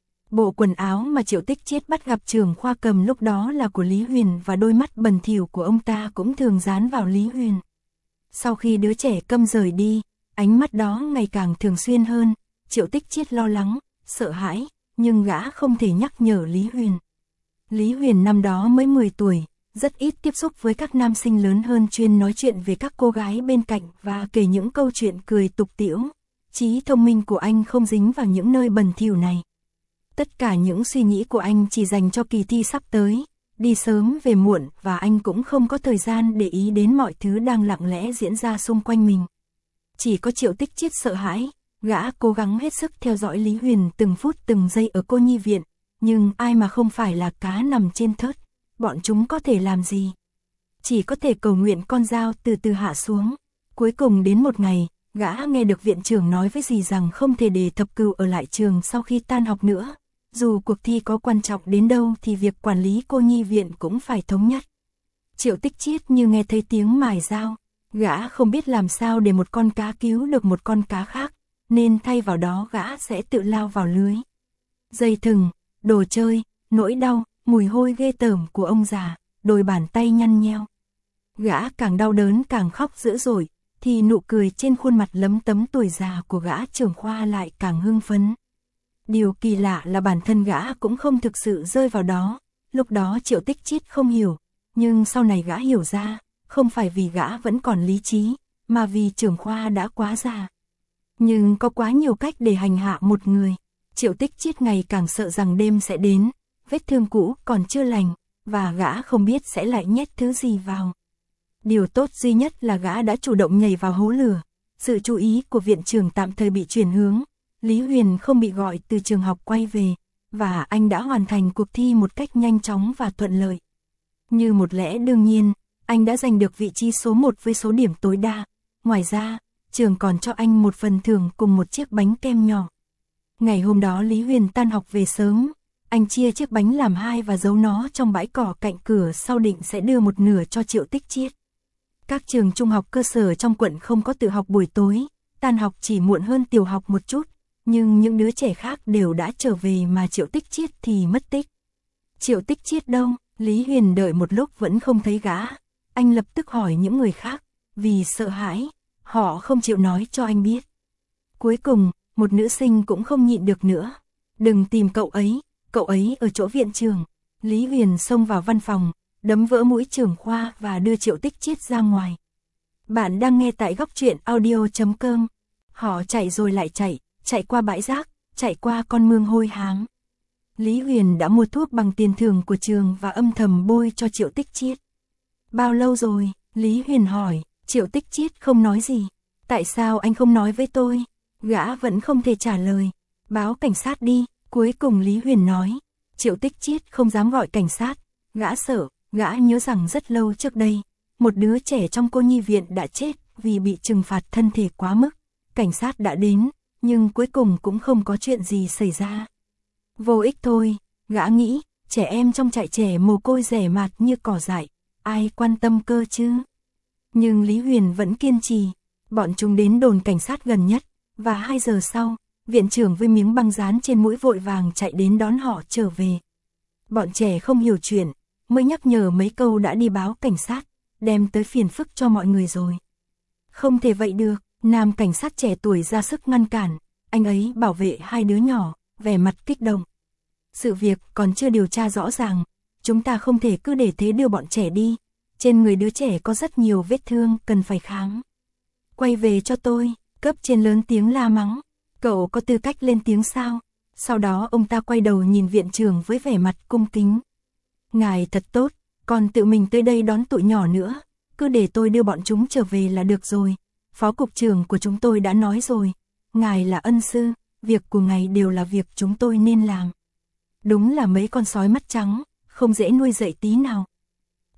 Bộ quần áo mà Triệu Tích Chiết bắt gặp Trường Khoa cầm lúc đó là của Lý Huyền và đôi mắt bẩn thỉu của ông ta cũng thường dán vào Lý Huyền. Sau khi đứa trẻ câm rời đi, ánh mắt đó ngày càng thường xuyên hơn, Triệu Tích Chiết lo lắng, sợ hãi, nhưng gã không thể nhắc nhở Lý Huyền. Lý Huyền năm đó mới mười tuổi, rất ít tiếp xúc với các nam sinh lớn hơn, chuyên nói chuyện về các cô gái bên cạnh và kể những câu chuyện cười tục tĩu. Trí thông minh của anh không dính vào những nơi bẩn thỉu này. Tất cả những suy nghĩ của anh chỉ dành cho kỳ thi sắp tới, đi sớm về muộn, và anh cũng không có thời gian để ý đến mọi thứ đang lặng lẽ diễn ra xung quanh mình. Chỉ có Triệu Tích Chiết sợ hãi, gã cố gắng hết sức theo dõi Lý Huyền từng phút từng giây ở cô nhi viện, nhưng ai mà không phải là cá nằm trên thớt, bọn chúng có thể làm gì? Chỉ có thể cầu nguyện con dao từ từ hạ xuống. Cuối cùng đến một ngày, gã nghe được viện trưởng nói với dì rằng không thể để thập cửu ở lại trường sau khi tan học nữa. Dù cuộc thi có quan trọng đến đâu thì việc quản lý cô nhi viện cũng phải thống nhất. Triệu Tích Chiết như nghe thấy tiếng mài dao, gã không biết làm sao để một con cá cứu được một con cá khác, nên thay vào đó gã sẽ tự lao vào lưới. Dây thừng, đồ chơi, nỗi đau, mùi hôi ghê tởm của ông già, đôi bàn tay nhăn nheo. Gã càng đau đớn càng khóc dữ dội, thì nụ cười trên khuôn mặt lấm tấm tuổi già của gã trưởng khoa lại càng hưng phấn. Điều kỳ lạ là bản thân gã cũng không thực sự rơi vào đó, lúc đó Triệu Tích Chiết không hiểu, nhưng sau này gã hiểu ra, không phải vì gã vẫn còn lý trí, mà vì trưởng khoa đã quá già. Nhưng có quá nhiều cách để hành hạ một người. Triệu Tích Chiết ngày càng sợ rằng đêm sẽ đến, vết thương cũ còn chưa lành, và gã không biết sẽ lại nhét thứ gì vào. Điều tốt duy nhất là gã đã chủ động nhảy vào hố lửa. Sự chú ý của viện trưởng tạm thời bị chuyển hướng. Lý Huyền không bị gọi từ trường học quay về, và anh đã hoàn thành cuộc thi một cách nhanh chóng và thuận lợi. Như một lẽ đương nhiên, anh đã giành được vị trí số một với số điểm tối đa. Ngoài ra, trường còn cho anh một phần thưởng cùng một chiếc bánh kem nhỏ. Ngày hôm đó Lý Huyền tan học về sớm, anh chia chiếc bánh làm hai và giấu nó trong bãi cỏ cạnh cửa, sau định sẽ đưa một nửa cho Triệu Tích Chiết. Các trường trung học cơ sở trong quận không có tự học buổi tối, tan học chỉ muộn hơn tiểu học một chút, nhưng những đứa trẻ khác đều đã trở về mà Triệu Tích Chiết thì mất tích. Triệu Tích Chiết đâu? Lý Huyền đợi một lúc vẫn không thấy gã. Anh lập tức hỏi những người khác, vì sợ hãi, họ không chịu nói cho anh biết. Cuối cùng, một nữ sinh cũng không nhịn được nữa. Đừng tìm cậu ấy, cậu ấy ở chỗ viện trưởng. Lý Huyền xông vào văn phòng, đấm vỡ mũi trưởng khoa và đưa Triệu Tích Chiết ra ngoài. Bạn đang nghe tại góc truyện audio chấm com. Họ chạy rồi lại chạy, chạy qua bãi rác, chạy qua con mương hôi hám. Lý Huyền đã mua thuốc bằng tiền thưởng của trường và âm thầm bôi cho Triệu Tích Chiết. Bao lâu rồi? Lý Huyền hỏi. Triệu Tích Chiết không nói gì. Tại sao anh không nói với tôi? Gã vẫn không thể trả lời. Báo cảnh sát đi. Cuối cùng Lý Huyền nói. Triệu Tích Chiết không dám gọi cảnh sát. Gã sợ, gã nhớ rằng rất lâu trước đây, một đứa trẻ trong cô nhi viện đã chết vì bị trừng phạt thân thể quá mức. Cảnh sát đã đến, nhưng cuối cùng cũng không có chuyện gì xảy ra. Vô ích thôi, gã nghĩ, trẻ em trong trại trẻ mồ côi rẻ mạt như cỏ dại, ai quan tâm cơ chứ? Nhưng Lý Huyền vẫn kiên trì, bọn chúng đến đồn cảnh sát gần nhất, và hai giờ sau, viện trưởng với miếng băng dán trên mũi vội vàng chạy đến đón họ trở về. Bọn trẻ không hiểu chuyện, mới nhắc nhở mấy câu đã đi báo cảnh sát, đem tới phiền phức cho mọi người rồi. Không thể vậy được, nam cảnh sát trẻ tuổi ra sức ngăn cản, anh ấy bảo vệ hai đứa nhỏ, vẻ mặt kích động. Sự việc còn chưa điều tra rõ ràng, chúng ta không thể cứ để thế đưa bọn trẻ đi, trên người đứa trẻ có rất nhiều vết thương cần phải khám. Quay về cho tôi, cấp trên lớn tiếng la mắng, cậu có tư cách lên tiếng sao? Sau đó ông ta quay đầu nhìn viện trưởng với vẻ mặt cung kính. Ngài thật tốt, còn tự mình tới đây đón tụi nhỏ nữa, cứ để tôi đưa bọn chúng trở về là được rồi. Phó cục trưởng của chúng tôi đã nói rồi, ngài là ân sư, việc của ngài đều là việc chúng tôi nên làm. Đúng là mấy con sói mắt trắng, không dễ nuôi dạy tí nào.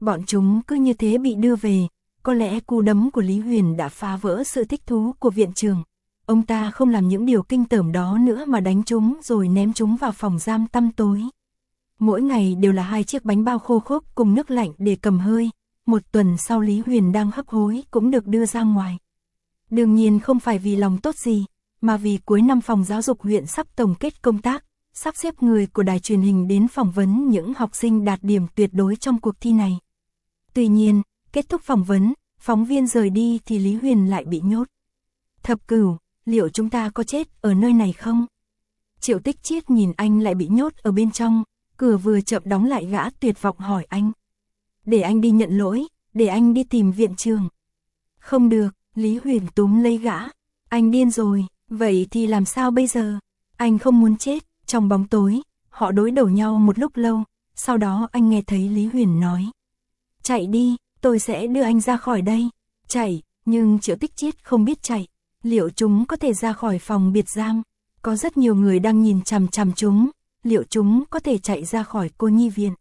Bọn chúng cứ như thế bị đưa về, có lẽ cú đấm của Lý Huyền đã phá vỡ sự thích thú của viện trưởng. Ông ta không làm những điều kinh tởm đó nữa mà đánh chúng rồi ném chúng vào phòng giam tăm tối. Mỗi ngày đều là hai chiếc bánh bao khô khốc cùng nước lạnh để cầm hơi. Một tuần sau Lý Huyền đang hấp hối cũng được đưa ra ngoài. Đương nhiên không phải vì lòng tốt gì, mà vì cuối năm phòng giáo dục huyện sắp tổng kết công tác, sắp xếp người của đài truyền hình đến phỏng vấn những học sinh đạt điểm tuyệt đối trong cuộc thi này. Tuy nhiên, kết thúc phỏng vấn, phóng viên rời đi thì Lý Huyền lại bị nhốt. Thập Cửu, liệu chúng ta có chết ở nơi này không? Triệu Tích Chiết nhìn anh lại bị nhốt ở bên trong, cửa vừa chậm đóng lại gã tuyệt vọng hỏi anh. Để anh đi nhận lỗi, để anh đi tìm viện trưởng. Không được, Lý Huyền túm lấy gã. Anh điên rồi, vậy thì làm sao bây giờ? Anh không muốn chết. Trong bóng tối, họ đối đầu nhau một lúc lâu, sau đó anh nghe thấy Lý Huyền nói. Chạy đi, tôi sẽ đưa anh ra khỏi đây. Chạy, nhưng Triệu Tích Chiết không biết chạy. Liệu chúng có thể ra khỏi phòng biệt giam? Có rất nhiều người đang nhìn chằm chằm chúng. Liệu chúng có thể chạy ra khỏi cô nhi viện?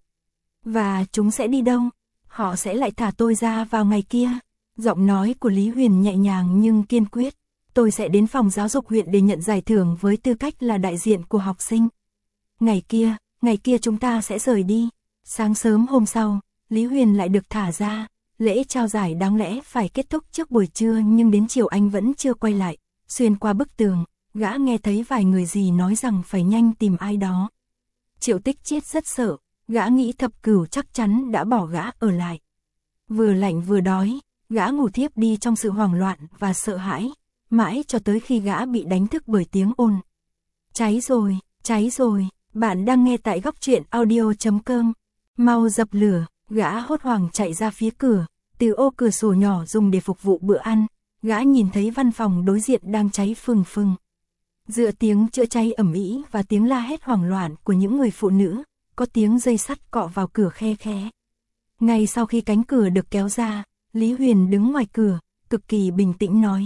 Và chúng sẽ đi đâu? Họ sẽ lại thả tôi ra vào ngày kia. Giọng nói của Lý Huyền nhẹ nhàng nhưng kiên quyết. Tôi sẽ đến phòng giáo dục huyện để nhận giải thưởng với tư cách là đại diện của học sinh. Ngày kia, ngày kia chúng ta sẽ rời đi. Sáng sớm hôm sau, Lý Huyền lại được thả ra. Lễ trao giải đáng lẽ phải kết thúc trước buổi trưa nhưng đến chiều anh vẫn chưa quay lại. Xuyên qua bức tường, gã nghe thấy vài người gì nói rằng phải nhanh tìm ai đó. Triệu Tích Chiết rất sợ, gã nghĩ Thập Cửu chắc chắn đã bỏ gã ở lại. Vừa lạnh vừa đói, gã ngủ thiếp đi trong sự hoảng loạn và sợ hãi, mãi cho tới khi gã bị đánh thức bởi tiếng ồn. Cháy rồi, cháy rồi, bạn đang nghe tại góc truyện audio chấm com. Mau dập lửa, gã hốt hoảng chạy ra phía cửa, từ ô cửa sổ nhỏ dùng để phục vụ bữa ăn, gã nhìn thấy văn phòng đối diện đang cháy phừng phừng. Giữa tiếng chữa cháy ầm ĩ và tiếng la hét hoảng loạn của những người phụ nữ, có tiếng dây sắt cọ vào cửa khe khẽ. Ngay sau khi cánh cửa được kéo ra, Lý Huyền đứng ngoài cửa, cực kỳ bình tĩnh nói.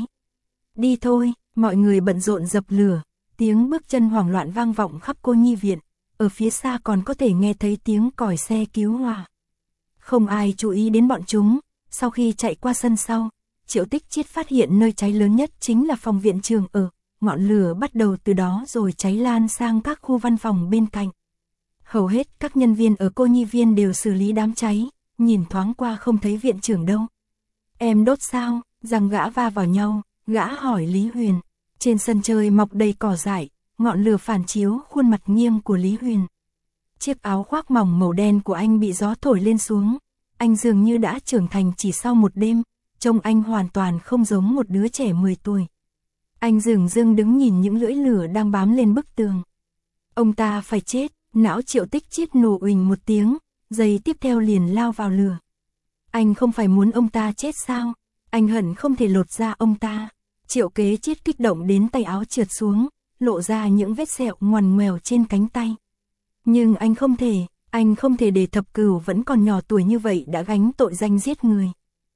Đi thôi, mọi người bận rộn dập lửa, tiếng bước chân hoảng loạn vang vọng khắp cô nhi viện, ở phía xa còn có thể nghe thấy tiếng còi xe cứu hỏa. Không ai chú ý đến bọn chúng, sau khi chạy qua sân sau, Triệu Tích Chiết phát hiện nơi cháy lớn nhất chính là phòng viện trưởng ở, ngọn lửa bắt đầu từ đó rồi cháy lan sang các khu văn phòng bên cạnh. Hầu hết các nhân viên ở cô nhi viên đều xử lý đám cháy, nhìn thoáng qua không thấy viện trưởng đâu. Em đốt sao? Răng gã va vào nhau, gã hỏi Lý Huyền. Trên sân chơi mọc đầy cỏ dại, ngọn lửa phản chiếu khuôn mặt nghiêng của Lý Huyền. Chiếc áo khoác mỏng màu đen của anh bị gió thổi lên xuống. Anh dường như đã trưởng thành chỉ sau một đêm, trông anh hoàn toàn không giống một đứa trẻ mười tuổi. Anh dửng dưng đứng nhìn những lưỡi lửa đang bám lên bức tường. Ông ta phải chết, não Triệu Tích Chiết nổ uỳnh một tiếng, giây tiếp theo liền lao vào lửa. Anh không phải muốn ông ta chết sao? Anh hận không thể lột da ông ta. Triệu Kế Chiết kích động đến tay áo trượt xuống, lộ ra những vết sẹo ngoằn ngoèo trên cánh tay. Nhưng anh không thể, anh không thể để Thập Cửu vẫn còn nhỏ tuổi như vậy đã gánh tội danh giết người.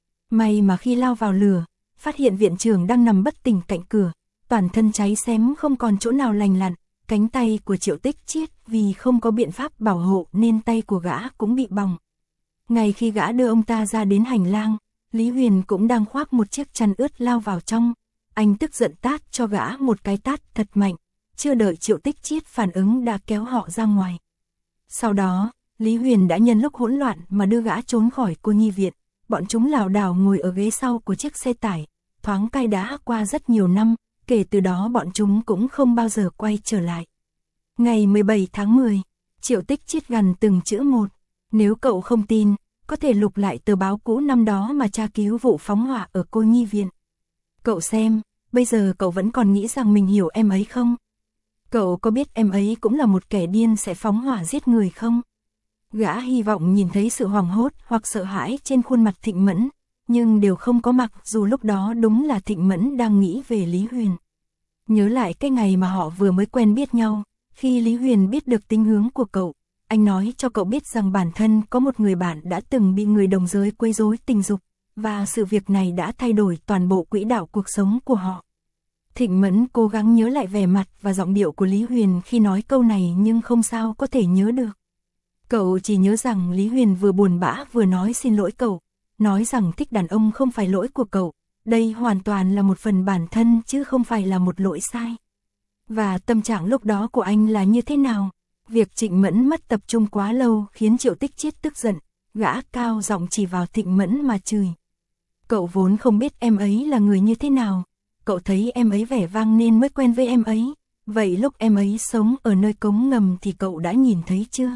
May mà khi lao vào lửa, phát hiện viện trưởng đang nằm bất tỉnh cạnh cửa, toàn thân cháy xém không còn chỗ nào lành lặn, cánh tay của Triệu Tích Chiết vì không có biện pháp bảo hộ nên tay của gã cũng bị bỏng. Ngay khi gã đưa ông ta ra đến hành lang, Lý Huyền cũng đang khoác một chiếc chăn ướt lao vào trong. Anh tức giận tát cho gã một cái tát thật mạnh, chưa đợi Triệu Tích Chiết phản ứng đã kéo họ ra ngoài. Sau đó, Lý Huyền đã nhân lúc hỗn loạn mà đưa gã trốn khỏi cô nhi viện. Bọn chúng lảo đảo ngồi ở ghế sau của chiếc xe tải, thoáng cay đã qua rất nhiều năm, kể từ đó bọn chúng cũng không bao giờ quay trở lại. Ngày mười bảy tháng mười, Triệu Tích Chiết gằn từng chữ một. Nếu cậu không tin, có thể lục lại tờ báo cũ năm đó mà tra cứu vụ phóng hỏa ở cô nhi viện. Cậu xem, bây giờ cậu vẫn còn nghĩ rằng mình hiểu em ấy không? Cậu có biết em ấy cũng là một kẻ điên sẽ phóng hỏa giết người không? Gã hy vọng nhìn thấy sự hoảng hốt hoặc sợ hãi trên khuôn mặt Thịnh Mẫn, nhưng đều không có mặt dù lúc đó đúng là Thịnh Mẫn đang nghĩ về Lý Huyền. Nhớ lại cái ngày mà họ vừa mới quen biết nhau, khi Lý Huyền biết được tính hướng của cậu, anh nói cho cậu biết rằng bản thân có một người bạn đã từng bị người đồng giới quấy rối tình dục, và sự việc này đã thay đổi toàn bộ quỹ đạo cuộc sống của họ. Thịnh Mẫn cố gắng nhớ lại vẻ mặt và giọng điệu của Lý Huyền khi nói câu này nhưng không sao có thể nhớ được. Cậu chỉ nhớ rằng Lý Huyền vừa buồn bã vừa nói xin lỗi cậu, nói rằng thích đàn ông không phải lỗi của cậu, đây hoàn toàn là một phần bản thân chứ không phải là một lỗi sai. Và tâm trạng lúc đó của anh là như thế nào? Việc Trịnh Mẫn mất tập trung quá lâu khiến Triệu Tích Chiết tức giận, gã cao giọng chỉ vào Trịnh Mẫn mà chửi. Cậu vốn không biết em ấy là người như thế nào, cậu thấy em ấy vẻ vang nên mới quen với em ấy, vậy lúc em ấy sống ở nơi cống ngầm thì cậu đã nhìn thấy chưa?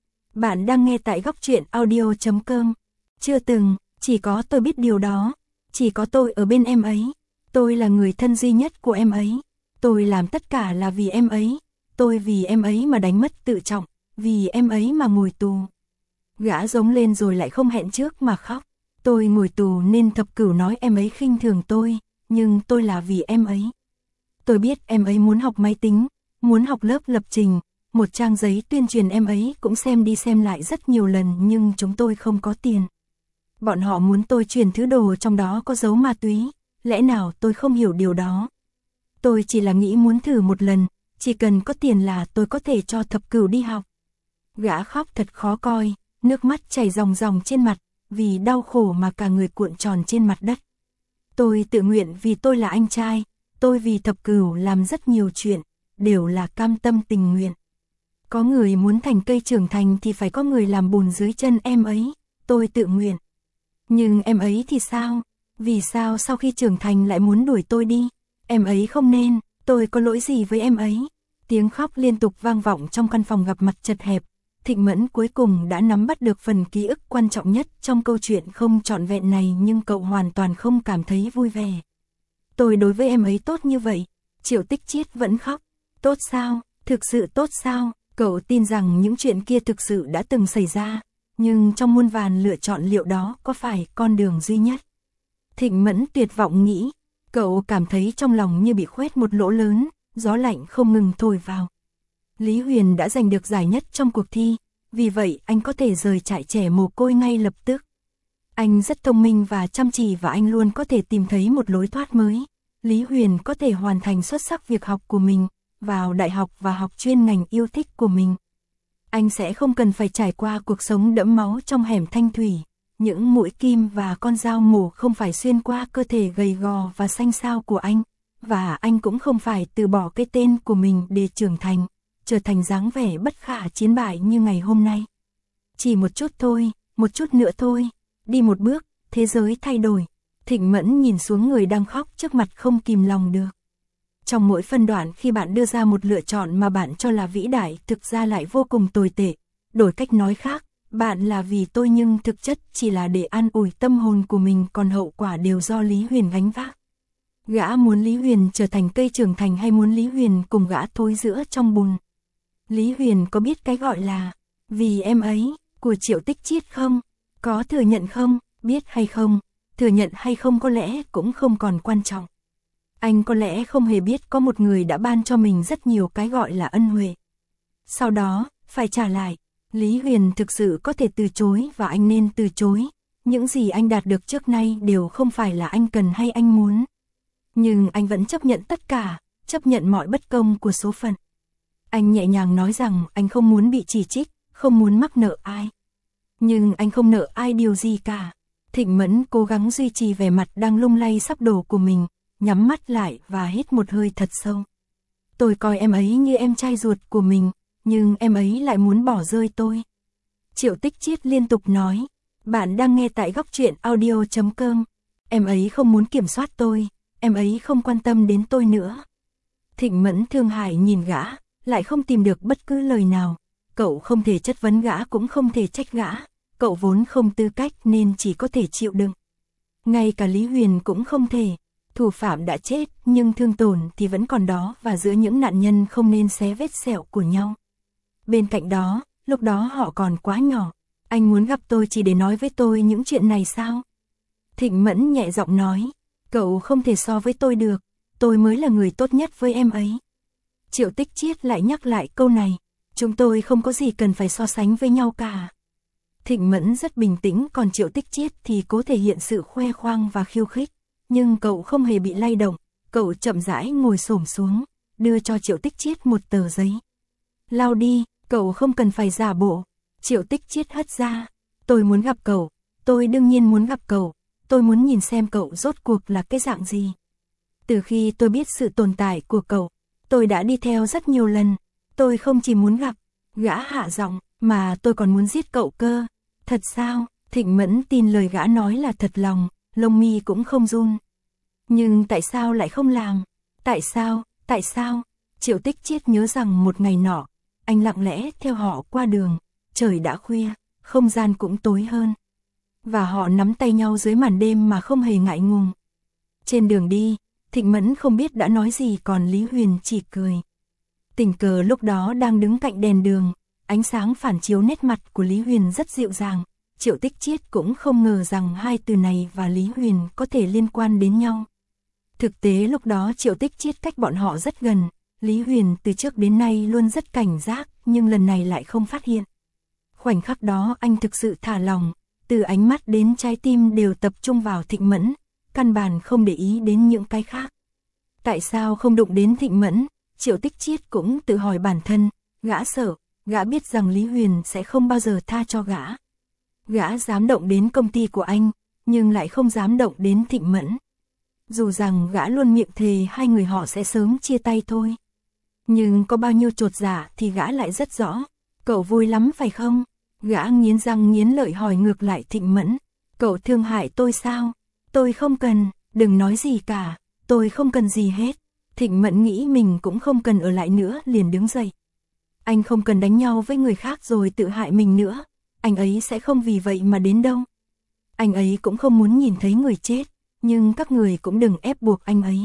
Bạn đang nghe tại góc truyện audio chấm com. Chưa từng, chỉ có tôi biết điều đó, chỉ có tôi ở bên em ấy, tôi là người thân duy nhất của em ấy, tôi làm tất cả là vì em ấy, tôi vì em ấy mà đánh mất tự trọng, vì em ấy mà ngồi tù. Gã giống lên rồi lại không hẹn trước mà khóc. Tôi ngồi tù nên Thập Cửu nói em ấy khinh thường tôi, nhưng tôi là vì em ấy. Tôi biết em ấy muốn học máy tính, muốn học lớp lập trình, một trang giấy tuyên truyền em ấy cũng xem đi xem lại rất nhiều lần nhưng chúng tôi không có tiền. Bọn họ muốn tôi truyền thứ đồ trong đó có dấu ma túy, lẽ nào tôi không hiểu điều đó. Tôi chỉ là nghĩ muốn thử một lần, chỉ cần có tiền là tôi có thể cho Thập Cửu đi học. Gã khóc thật khó coi, nước mắt chảy ròng ròng trên mặt, vì đau khổ mà cả người cuộn tròn trên mặt đất. Tôi tự nguyện vì tôi là anh trai, tôi vì Thập Cửu làm rất nhiều chuyện, đều là cam tâm tình nguyện. Có người muốn thành cây trưởng thành thì phải có người làm bùn dưới chân em ấy, tôi tự nguyện. Nhưng em ấy thì sao? Vì sao sau khi trưởng thành lại muốn đuổi tôi đi? Em ấy không nên, tôi có lỗi gì với em ấy? Tiếng khóc liên tục vang vọng trong căn phòng gặp mặt chật hẹp. Trịnh Mẫn cuối cùng đã nắm bắt được phần ký ức quan trọng nhất trong câu chuyện không trọn vẹn này nhưng cậu hoàn toàn không cảm thấy vui vẻ. Tôi đối với em ấy tốt như vậy, Triệu Tích Chiết vẫn khóc. Tốt sao? Thực sự tốt sao? Cậu tin rằng những chuyện kia thực sự đã từng xảy ra, nhưng trong muôn vàn lựa chọn liệu đó có phải con đường duy nhất? Trịnh Mẫn tuyệt vọng nghĩ, cậu cảm thấy trong lòng như bị khoét một lỗ lớn, gió lạnh không ngừng thổi vào. Lý Huyền đã giành được giải nhất trong cuộc thi, vì vậy anh có thể rời trại trẻ mồ côi ngay lập tức. Anh rất thông minh và chăm chỉ và anh luôn có thể tìm thấy một lối thoát mới. Lý Huyền có thể hoàn thành xuất sắc việc học của mình, vào đại học và học chuyên ngành yêu thích của mình. Anh sẽ không cần phải trải qua cuộc sống đẫm máu trong hẻm thanh thủy. Những mũi kim và con dao mổ không phải xuyên qua cơ thể gầy gò và xanh xao của anh, và anh cũng không phải từ bỏ cái tên của mình để trưởng thành, trở thành dáng vẻ bất khả chiến bại như ngày hôm nay. Chỉ một chút thôi, một chút nữa thôi, đi một bước, thế giới thay đổi. Trịnh Mẫn nhìn xuống người đang khóc trước mặt không kìm lòng được. Trong mỗi phân đoạn khi bạn đưa ra một lựa chọn mà bạn cho là vĩ đại thực ra lại vô cùng tồi tệ. Đổi cách nói khác, bạn là vì tôi nhưng thực chất chỉ là để an ủi tâm hồn của mình còn hậu quả đều do Lý Huyền gánh vác. Gã muốn Lý Huyền trở thành cây trưởng thành hay muốn Lý Huyền cùng gã thối rữa trong bùn? Lý Huyền có biết cái gọi là vì em ấy của Triệu Tích Chiết không? Có thừa nhận không? Biết hay không? Thừa nhận hay không có lẽ cũng không còn quan trọng. Anh có lẽ không hề biết có một người đã ban cho mình rất nhiều cái gọi là ân huệ. Sau đó, phải trả lại. Lý Huyền thực sự có thể từ chối và anh nên từ chối. Những gì anh đạt được trước nay đều không phải là anh cần hay anh muốn. Nhưng anh vẫn chấp nhận tất cả, chấp nhận mọi bất công của số phận. Anh nhẹ nhàng nói rằng anh không muốn bị chỉ trích, không muốn mắc nợ ai. Nhưng anh không nợ ai điều gì cả. Trịnh Mẫn cố gắng duy trì vẻ mặt đang lung lay sắp đổ của mình, nhắm mắt lại và hít một hơi thật sâu. Tôi coi em ấy như em trai ruột của mình, nhưng em ấy lại muốn bỏ rơi tôi. Triệu Tích Chiết liên tục nói, bạn đang nghe tại góc truyện audio chấm com. Em ấy không muốn kiểm soát tôi, em ấy không quan tâm đến tôi nữa. Trịnh Mẫn thương hại nhìn gã, lại không tìm được bất cứ lời nào. Cậu không thể chất vấn gã cũng không thể trách gã. Cậu vốn không tư cách nên chỉ có thể chịu đựng. Ngay cả Lý Huyền cũng không thể. Thủ phạm đã chết nhưng thương tổn thì vẫn còn đó và giữa những nạn nhân không nên xé vết sẹo của nhau. Bên cạnh đó, lúc đó họ còn quá nhỏ. Anh muốn gặp tôi chỉ để nói với tôi những chuyện này sao? Trịnh Mẫn nhẹ giọng nói, cậu không thể so với tôi được, tôi mới là người tốt nhất với em ấy. Triệu Tích Chiết lại nhắc lại câu này, chúng tôi không có gì cần phải so sánh với nhau cả. Trịnh Mẫn rất bình tĩnh còn Triệu Tích Chiết thì cố thể hiện sự khoe khoang và khiêu khích. Nhưng cậu không hề bị lay động, cậu chậm rãi ngồi xổm xuống, đưa cho Triệu Tích Chiết một tờ giấy. Lau đi, cậu không cần phải giả bộ. Triệu Tích Chiết hất ra. Tôi muốn gặp cậu, tôi đương nhiên muốn gặp cậu, tôi muốn nhìn xem cậu rốt cuộc là cái dạng gì. Từ khi tôi biết sự tồn tại của cậu, tôi đã đi theo rất nhiều lần, tôi không chỉ muốn gặp, gã hạ giọng, mà tôi còn muốn giết cậu cơ. Thật sao? Thịnh Mẫn tin lời gã nói là thật lòng, lông mi cũng không run. Nhưng tại sao lại không làm? Tại sao? Tại sao? Triệu Tích Chiết nhớ rằng một ngày nọ, anh lặng lẽ theo họ qua đường, trời đã khuya, không gian cũng tối hơn. Và họ nắm tay nhau dưới màn đêm mà không hề ngại ngùng. Trên đường đi, Thịnh Mẫn không biết đã nói gì còn Lý Huyền chỉ cười. Tình cờ lúc đó đang đứng cạnh đèn đường, ánh sáng phản chiếu nét mặt của Lý Huyền rất dịu dàng. Triệu Tích Chiết cũng không ngờ rằng hai từ này và Lý Huyền có thể liên quan đến nhau. Thực tế lúc đó Triệu Tích Chiết cách bọn họ rất gần, Lý Huyền từ trước đến nay luôn rất cảnh giác, nhưng lần này lại không phát hiện. Khoảnh khắc đó anh thực sự thả lòng, từ ánh mắt đến trái tim đều tập trung vào Thịnh Mẫn, căn bản không để ý đến những cái khác. Tại sao không đụng đến Thịnh Mẫn? Triệu Tích Chiết cũng tự hỏi bản thân, gã sợ, gã biết rằng Lý Huyền sẽ không bao giờ tha cho gã. Gã dám động đến công ty của anh, nhưng lại không dám động đến Thịnh Mẫn. Dù rằng gã luôn miệng thề hai người họ sẽ sớm chia tay thôi. Nhưng có bao nhiêu chột dạ thì gã lại rất rõ. Cậu vui lắm phải không? Gã nghiến răng nghiến lợi hỏi ngược lại Thịnh Mẫn. Cậu thương hại tôi sao? Tôi không cần, đừng nói gì cả, tôi không cần gì hết. Thịnh Mẫn nghĩ mình cũng không cần ở lại nữa liền đứng dậy. Anh không cần đánh nhau với người khác rồi tự hại mình nữa. Anh ấy sẽ không vì vậy mà đến đâu. Anh ấy cũng không muốn nhìn thấy người chết, nhưng các người cũng đừng ép buộc anh ấy.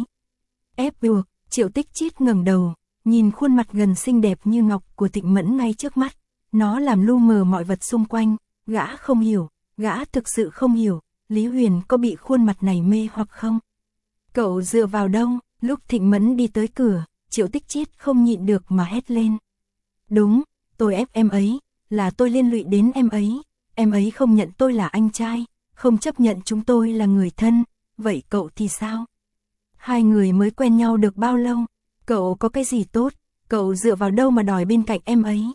Ép buộc? Triệu Tích Chiết ngẩng đầu, nhìn khuôn mặt gần xinh đẹp như ngọc của Thịnh Mẫn ngay trước mắt. Nó làm lu mờ mọi vật xung quanh, gã không hiểu, gã thực sự không hiểu, Lý Huyền có bị khuôn mặt này mê hoặc không? Cậu dựa vào đâu? Lúc Thịnh Mẫn đi tới cửa, Triệu Tích Chiết không nhịn được mà hét lên. Đúng, tôi ép em ấy, là tôi liên lụy đến em ấy, em ấy không nhận tôi là anh trai, không chấp nhận chúng tôi là người thân, vậy cậu thì sao? Hai người mới quen nhau được bao lâu? Cậu có cái gì tốt, cậu dựa vào đâu mà đòi bên cạnh em ấy?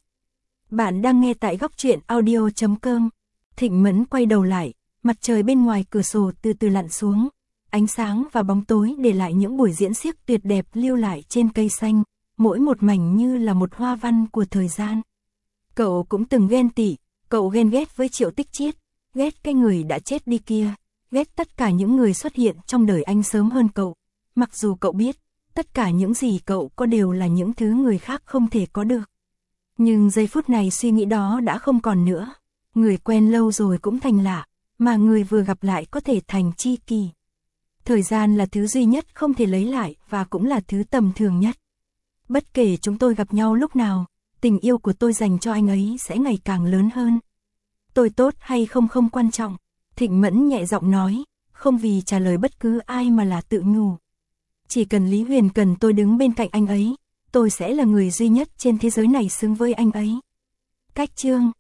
Bạn đang nghe tại góc truyện audio chấm com. Thịnh Mẫn quay đầu lại, mặt trời bên ngoài cửa sổ từ từ lặn xuống, ánh sáng và bóng tối để lại những buổi diễn xiếc tuyệt đẹp lưu lại trên cây xanh, mỗi một mảnh như là một hoa văn của thời gian. Cậu cũng từng ghen tị, cậu ghen ghét với Triệu Tích Chiết, ghét cái người đã chết đi kia, ghét tất cả những người xuất hiện trong đời anh sớm hơn cậu. Mặc dù cậu biết, tất cả những gì cậu có đều là những thứ người khác không thể có được. Nhưng giây phút này suy nghĩ đó đã không còn nữa. Người quen lâu rồi cũng thành lạ, mà người vừa gặp lại có thể thành tri kỷ. Thời gian là thứ duy nhất không thể lấy lại và cũng là thứ tầm thường nhất. Bất kể chúng tôi gặp nhau lúc nào, tình yêu của tôi dành cho anh ấy sẽ ngày càng lớn hơn. Tôi tốt hay không không quan trọng, Thịnh Mẫn nhẹ giọng nói, không vì trả lời bất cứ ai mà là tự nhủ. Chỉ cần Lý Huyền cần tôi đứng bên cạnh anh ấy, tôi sẽ là người duy nhất trên thế giới này xứng với anh ấy. Cách chương